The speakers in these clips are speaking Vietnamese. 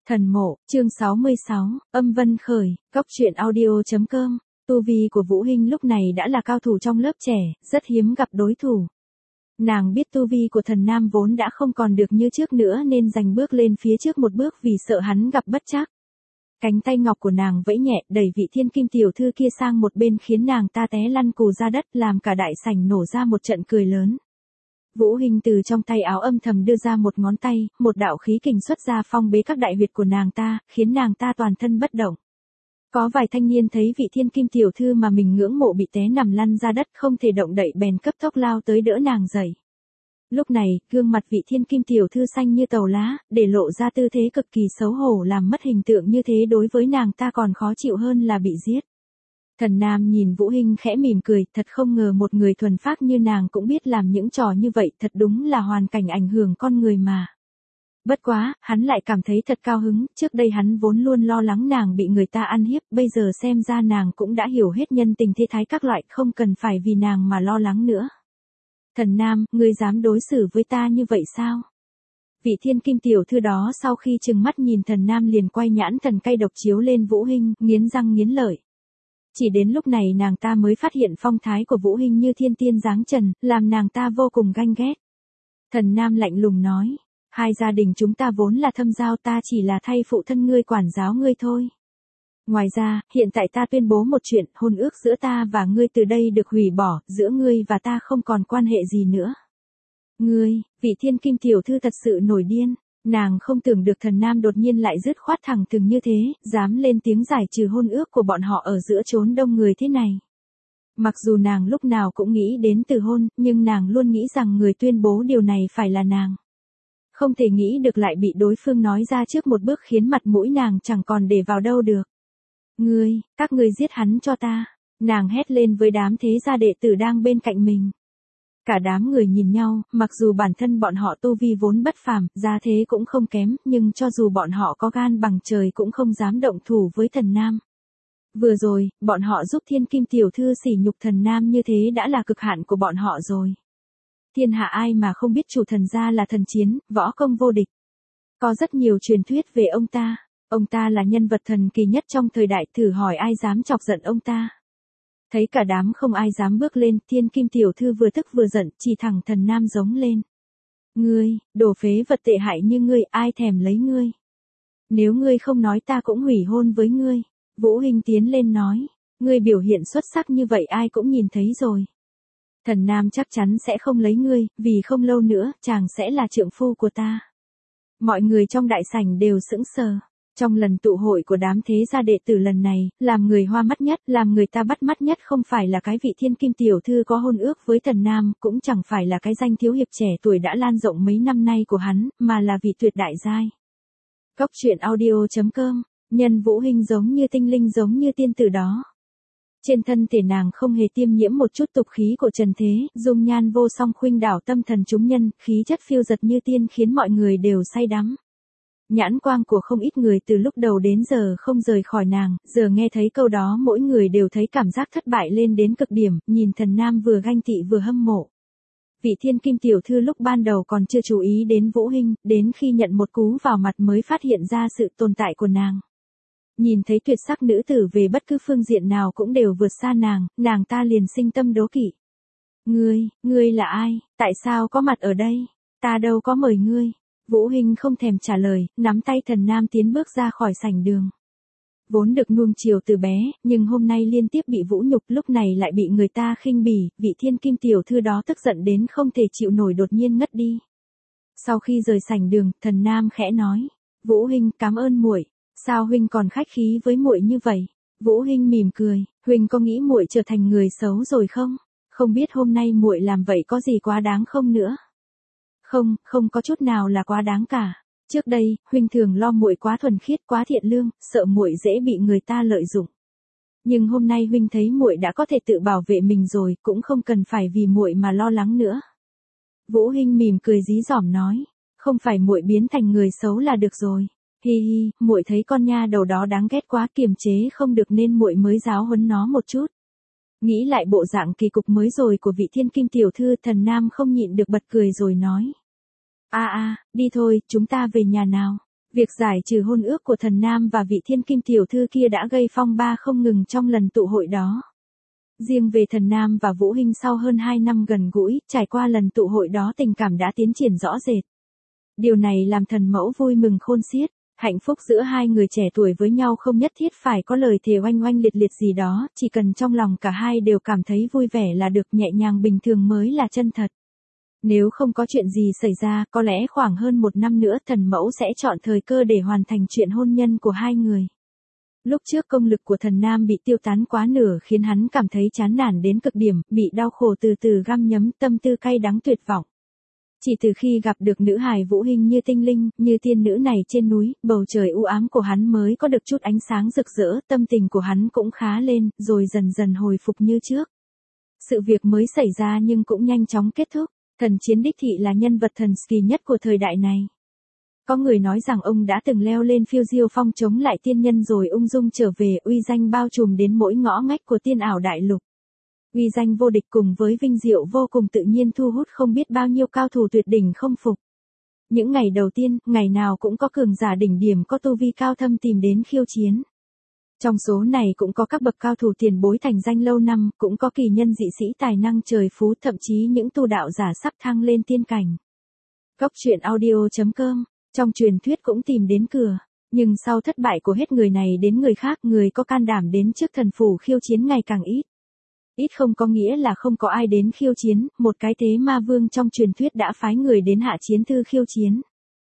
Thần mộ, chương 66, âm vân khởi, cóc truyện audio.com. Tu vi của Vũ Hinh lúc này đã là cao thủ trong lớp trẻ, rất hiếm gặp đối thủ. Nàng biết tu vi của thần nam vốn đã không còn được như trước nữa nên giành bước lên phía trước một bước vì sợ hắn gặp bất trắc. Cánh tay ngọc của nàng vẫy nhẹ đẩy vị thiên kim tiểu thư kia sang một bên khiến nàng ta té lăn cù ra đất làm cả đại sảnh nổ ra một trận cười lớn. Vũ Hinh từ trong tay áo âm thầm đưa ra một ngón tay, một đạo khí kình xuất ra phong bế các đại huyệt của nàng ta, khiến nàng ta toàn thân bất động. Có vài thanh niên thấy vị thiên kim tiểu thư mà mình ngưỡng mộ bị té nằm lăn ra đất không thể động đậy bèn cấp tốc lao tới đỡ nàng dậy. Lúc này, gương mặt vị thiên kim tiểu thư xanh như tàu lá, để lộ ra tư thế cực kỳ xấu hổ làm mất hình tượng như thế đối với nàng ta còn khó chịu hơn là bị giết. Thần nam nhìn Vũ Hinh khẽ mỉm cười, thật không ngờ một người thuần phác như nàng cũng biết làm những trò như vậy, thật đúng là hoàn cảnh ảnh hưởng con người mà. Bất quá, hắn lại cảm thấy thật cao hứng, trước đây hắn vốn luôn lo lắng nàng bị người ta ăn hiếp, bây giờ xem ra nàng cũng đã hiểu hết nhân tình thế thái các loại, không cần phải vì nàng mà lo lắng nữa. Thần nam, ngươi dám đối xử với ta như vậy sao? Vị thiên kim tiểu thư đó sau khi trừng mắt nhìn thần nam liền quay nhãn thần cay độc chiếu lên Vũ Hinh, nghiến răng nghiến lợi. Chỉ đến lúc này nàng ta mới phát hiện phong thái của Vũ Hinh như thiên tiên giáng trần, làm nàng ta vô cùng ganh ghét. Thần nam lạnh lùng nói, hai gia đình chúng ta vốn là thâm giao, ta chỉ là thay phụ thân ngươi quản giáo ngươi thôi. Ngoài ra, hiện tại ta tuyên bố một chuyện, hôn ước giữa ta và ngươi từ đây được hủy bỏ, giữa ngươi và ta không còn quan hệ gì nữa. Ngươi, vị thiên kim tiểu thư thật sự nổi điên. Nàng không tưởng được thần nam đột nhiên lại dứt khoát thẳng thừng như thế, dám lên tiếng giải trừ hôn ước của bọn họ ở giữa chốn đông người thế này. Mặc dù nàng lúc nào cũng nghĩ đến từ hôn, nhưng nàng luôn nghĩ rằng người tuyên bố điều này phải là nàng. Không thể nghĩ được lại bị đối phương nói ra trước một bước khiến mặt mũi nàng chẳng còn để vào đâu được. Các ngươi giết hắn cho ta. Nàng hét lên với đám thế gia đệ tử đang bên cạnh mình. Cả đám người nhìn nhau, mặc dù bản thân bọn họ tu vi vốn bất phàm, gia thế cũng không kém, nhưng cho dù bọn họ có gan bằng trời cũng không dám động thủ với thần nam. Vừa rồi, bọn họ giúp thiên kim tiểu thư sỉ nhục thần nam như thế đã là cực hạn của bọn họ rồi. Thiên hạ ai mà không biết chủ thần gia là thần chiến, võ công vô địch. Có rất nhiều truyền thuyết về ông ta là nhân vật thần kỳ nhất trong thời đại, thử hỏi ai dám chọc giận ông ta. Thấy cả đám không ai dám bước lên, thiên kim tiểu thư vừa tức vừa giận, chỉ thẳng thần nam giống lên. Ngươi, đồ phế vật tệ hại như ngươi, ai thèm lấy ngươi. Nếu ngươi không nói ta cũng hủy hôn với ngươi. Vũ Hinh tiến lên nói, ngươi biểu hiện xuất sắc như vậy ai cũng nhìn thấy rồi. Thần nam chắc chắn sẽ không lấy ngươi, vì không lâu nữa, chàng sẽ là trượng phu của ta. Mọi người trong đại sảnh đều sững sờ. Trong lần tụ hội của đám thế gia đệ tử lần này, làm người hoa mắt nhất, làm người ta bắt mắt nhất không phải là cái vị thiên kim tiểu thư có hôn ước với thần nam, cũng chẳng phải là cái danh thiếu hiệp trẻ tuổi đã lan rộng mấy năm nay của hắn, mà là vị tuyệt đại giai. Cóc truyện audio.com, nhân Vũ Hinh giống như tinh linh giống như tiên tử đó. Trên thân thể nàng không hề tiêm nhiễm một chút tục khí của trần thế, dung nhan vô song khuynh đảo tâm thần chúng nhân, khí chất phiêu dật như tiên khiến mọi người đều say đắm. Nhãn quang của không ít người từ lúc đầu đến giờ không rời khỏi nàng, giờ nghe thấy câu đó mỗi người đều thấy cảm giác thất bại lên đến cực điểm, nhìn thần nam vừa ganh tị vừa hâm mộ. Vị thiên kim tiểu thư lúc ban đầu còn chưa chú ý đến Vũ Hinh, đến khi nhận một cú vào mặt mới phát hiện ra sự tồn tại của nàng. Nhìn thấy tuyệt sắc nữ tử về bất cứ phương diện nào cũng đều vượt xa nàng ta liền sinh tâm đố kỵ. Ngươi là ai, tại sao có mặt ở đây, ta đâu có mời ngươi. Vũ Hinh không thèm trả lời, nắm tay thần nam tiến bước ra khỏi sảnh đường. Vốn được nuông chiều từ bé, nhưng hôm nay liên tiếp bị vũ nhục, lúc này lại bị người ta khinh bỉ, vị thiên kim tiểu thư đó tức giận đến không thể chịu nổi đột nhiên ngất đi. Sau khi rời sảnh đường, thần nam khẽ nói, Vũ Hinh, cảm ơn muội. Sao huynh còn khách khí với muội như vậy? Vũ Hinh mỉm cười, huynh có nghĩ muội trở thành người xấu rồi không? Không biết hôm nay muội làm vậy có gì quá đáng không nữa? Không có chút nào là quá đáng cả. Trước đây, huynh thường lo muội quá thuần khiết, quá thiện lương, sợ muội dễ bị người ta lợi dụng. Nhưng hôm nay huynh thấy muội đã có thể tự bảo vệ mình rồi, cũng không cần phải vì muội mà lo lắng nữa. Vũ Hinh mỉm cười dí dỏm nói, không phải muội biến thành người xấu là được rồi. Hi hi, muội thấy con nha đầu đó đáng ghét quá, kiềm chế không được nên muội mới giáo huấn nó một chút. Nghĩ lại bộ dạng kỳ cục mới rồi của vị thiên kim tiểu thư, thần nam không nhịn được bật cười rồi nói. Đi thôi, chúng ta về nhà nào. Việc giải trừ hôn ước của thần nam và vị thiên kim tiểu thư kia đã gây phong ba không ngừng trong lần tụ hội đó. Riêng về thần nam và Vũ Hinh sau hơn 2 năm gần gũi, trải qua lần tụ hội đó tình cảm đã tiến triển rõ rệt. Điều này làm thần mẫu vui mừng khôn xiết. Hạnh phúc giữa hai người trẻ tuổi với nhau không nhất thiết phải có lời thề oanh oanh liệt liệt gì đó, chỉ cần trong lòng cả hai đều cảm thấy vui vẻ là được, nhẹ nhàng bình thường mới là chân thật. Nếu không có chuyện gì xảy ra, có lẽ khoảng hơn 1 năm nữa thần mẫu sẽ chọn thời cơ để hoàn thành chuyện hôn nhân của hai người. Lúc trước công lực của thần nam bị tiêu tán quá nửa khiến hắn cảm thấy chán nản đến cực điểm, bị đau khổ từ từ găm nhấm, tâm tư cay đắng tuyệt vọng. Chỉ từ khi gặp được nữ hài Vũ Hinh như tinh linh, như tiên nữ này trên núi, bầu trời u ám của hắn mới có được chút ánh sáng rực rỡ, tâm tình của hắn cũng khá lên, rồi dần dần hồi phục như trước. Sự việc mới xảy ra nhưng cũng nhanh chóng kết thúc. Thần Chiến đích thị là nhân vật thần kỳ nhất của thời đại này. Có người nói rằng ông đã từng leo lên phiêu diêu phong chống lại tiên nhân rồi ung dung trở về, uy danh bao trùm đến mỗi ngõ ngách của tiên ảo đại lục. Uy danh vô địch cùng với vinh diệu vô cùng tự nhiên thu hút không biết bao nhiêu cao thủ tuyệt đỉnh không phục. Những ngày đầu tiên, ngày nào cũng có cường giả đỉnh điểm có tu vi cao thâm tìm đến khiêu chiến. Trong số này cũng có các bậc cao thủ tiền bối thành danh lâu năm, cũng có kỳ nhân dị sĩ tài năng trời phú, thậm chí những tu đạo giả sắp thăng lên tiên cảnh. Góc truyện audio.com, trong truyền thuyết cũng tìm đến cửa, nhưng sau thất bại của hết người này đến người khác, người có can đảm đến trước thần phủ khiêu chiến ngày càng ít. Ít không có nghĩa là không có ai đến khiêu chiến, một cái thế ma vương trong truyền thuyết đã phái người đến Hạ Chiến Thư khiêu chiến.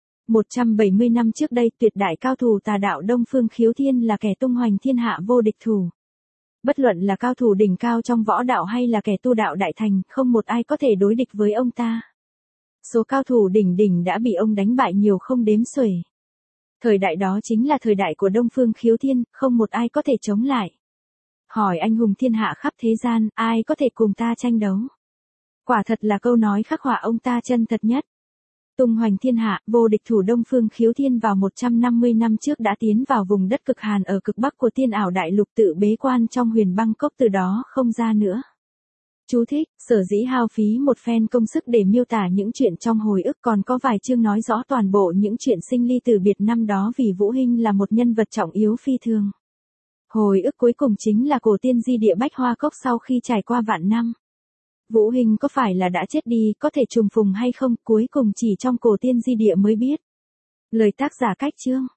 170 năm trước đây, tuyệt đại cao thủ tà đạo Đông Phương Khiếu Thiên là kẻ tung hoành thiên hạ vô địch thủ. Bất luận là cao thủ đỉnh cao trong võ đạo hay là kẻ tu đạo đại thành, không một ai có thể đối địch với ông ta. Số cao thủ đỉnh đỉnh đã bị ông đánh bại nhiều không đếm xuể. Thời đại đó chính là thời đại của Đông Phương Khiếu Thiên, không một ai có thể chống lại. Hỏi anh hùng thiên hạ khắp thế gian, ai có thể cùng ta tranh đấu? Quả thật là câu nói khắc họa ông ta chân thật nhất. Tung hoành thiên hạ, vô địch thủ Đông Phương Khiếu Thiên vào 150 năm trước đã tiến vào vùng đất cực hàn ở cực bắc của tiên ảo đại lục, tự bế quan trong huyền băng cốc, từ đó không ra nữa. Chú thích, sở dĩ hao phí một phen công sức để miêu tả những chuyện trong hồi ức, còn có vài chương nói rõ toàn bộ những chuyện sinh ly từ biệt năm đó, vì Vũ Hinh là một nhân vật trọng yếu phi thường. Hồi ức cuối cùng chính là cổ tiên di địa Bách Hoa Cốc sau khi trải qua vạn năm. Vũ Hinh có phải là đã chết đi, có thể trùng phùng hay không, cuối cùng chỉ trong cổ tiên di địa mới biết. Lời tác giả cách chương.